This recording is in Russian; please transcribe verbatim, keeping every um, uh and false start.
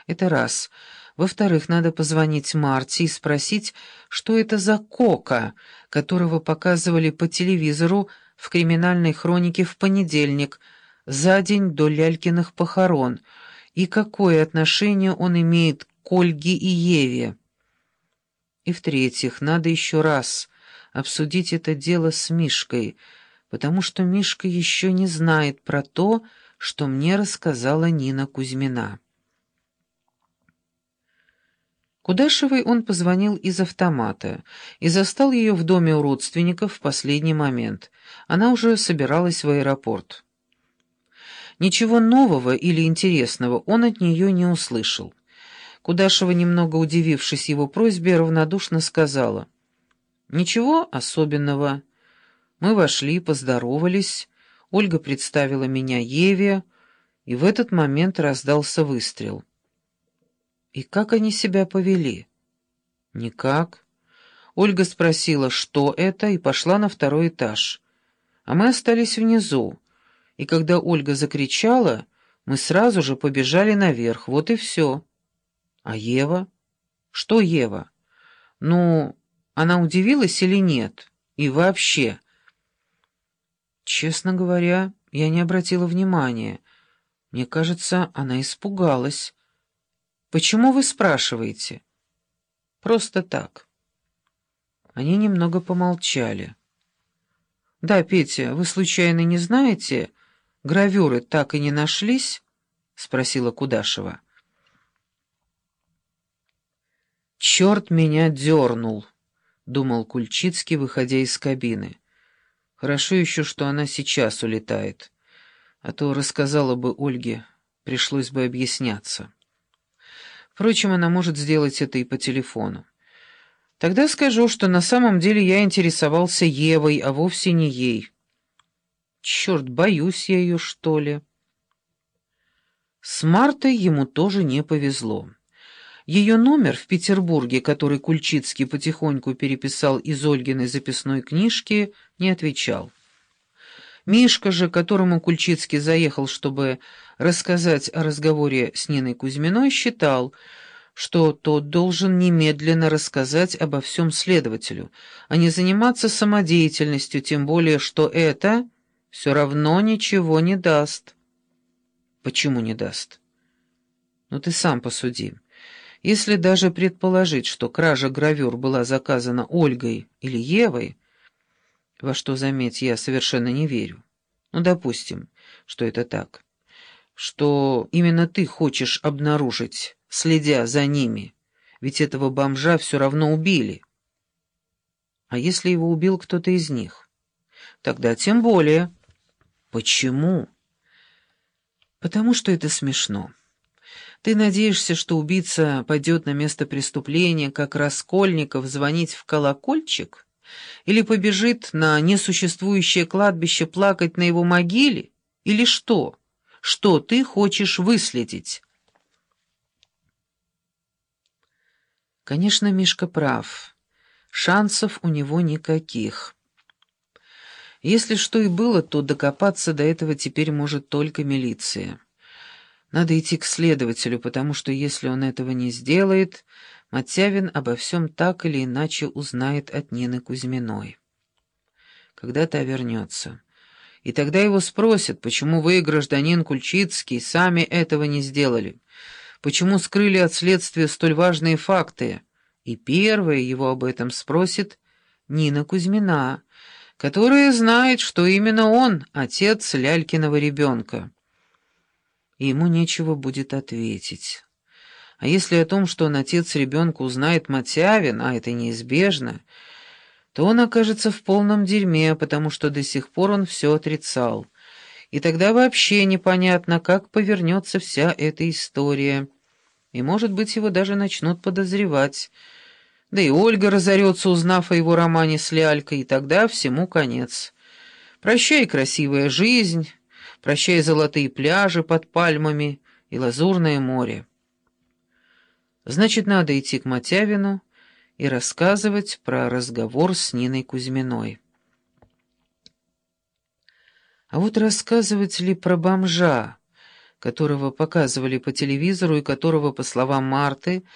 Это раз. Во-вторых, надо позвонить Марте и спросить, что это за Кока, которого показывали по телевизору в криминальной хронике в понедельник, за день до Лялькиных похорон, и какое отношение он имеет к Ольге и Еве. И в-третьих, надо еще раз обсудить это дело с Мишкой, потому что Мишка еще не знает про то, что мне рассказала Нина Кузьмина. Кудашевой он позвонил из автомата и застал ее в доме у родственников в последний момент. Она уже собиралась в аэропорт. Ничего нового или интересного он от нее не услышал. Кудашева, немного удивившись его просьбе, равнодушно сказала: «Ничего особенного. Мы вошли, поздоровались, Ольга представила меня Еве, и в этот момент раздался выстрел». «И как они себя повели?» «Никак». Ольга спросила, что это, и пошла на второй этаж. А мы остались внизу, и когда Ольга закричала, мы сразу же побежали наверх, вот и все. А Ева? Что Ева? Ну, она удивилась или нет? И вообще? Честно говоря, я не обратила внимания. Мне кажется, она испугалась. Почему вы спрашиваете? Просто так. Они немного помолчали. Да, Петя, вы случайно не знаете, гравюры так и не нашлись? Спросила Кудашева. «Черт меня дернул», — думал Кульчицкий, выходя из кабины. «Хорошо еще, что она сейчас улетает, а то рассказала бы Ольге, пришлось бы объясняться. Впрочем, она может сделать это и по телефону. Тогда скажу, что на самом деле я интересовался Евой, а вовсе не ей. Черт, боюсь я ее, что ли». С Мартой ему тоже не повезло. Ее номер в Петербурге, который Кульчицкий потихоньку переписал из Ольгиной записной книжки, не отвечал. Мишка же, которому Кульчицкий заехал, чтобы рассказать о разговоре с Ниной Кузьминой, считал, что тот должен немедленно рассказать обо всем следователю, а не заниматься самодеятельностью, тем более, что это все равно ничего не даст. Почему не даст? Ну ты сам посуди. Если даже предположить, что кража гравюр была заказана Ольгой или Евой, во что, заметь, я совершенно не верю, ну, допустим, что это так, что именно ты хочешь обнаружить, следя за ними, ведь этого бомжа все равно убили. А если его убил кто-то из них? Тогда тем более. Почему? Потому что это смешно. Ты надеешься, что убийца пойдет на место преступления, как Раскольников, звонить в колокольчик? Или побежит на несуществующее кладбище плакать на его могиле? Или что? Что ты хочешь выследить? Конечно, Мишка прав. Шансов у него никаких. Если что и было, то докопаться до этого теперь может только милиция. Надо идти к следователю, потому что если он этого не сделает, Мотявин обо всем так или иначе узнает от Нины Кузьминой. Когда та вернется. И тогда его спросят, почему вы, гражданин Кульчицкий, сами этого не сделали, почему скрыли от следствия столь важные факты. И первая его об этом спросит Нина Кузьмина, которая знает, что именно он отец Лялькиного ребенка. И ему нечего будет ответить. А если о том, что он отец ребенка, узнает Мотявин, а это неизбежно, то он окажется в полном дерьме, потому что до сих пор он все отрицал. И тогда вообще непонятно, как повернется вся эта история. И, может быть, его даже начнут подозревать. Да и Ольга разорется, узнав о его романе с Лялькой, и тогда всему конец. Прощай, красивая жизнь, прощай, золотые пляжи под пальмами и лазурное море. Значит, надо идти к Мотявину и рассказывать про разговор с Ниной Кузьминой. А вот рассказывать ли про бомжа, которого показывали по телевизору и которого, по словам Марты,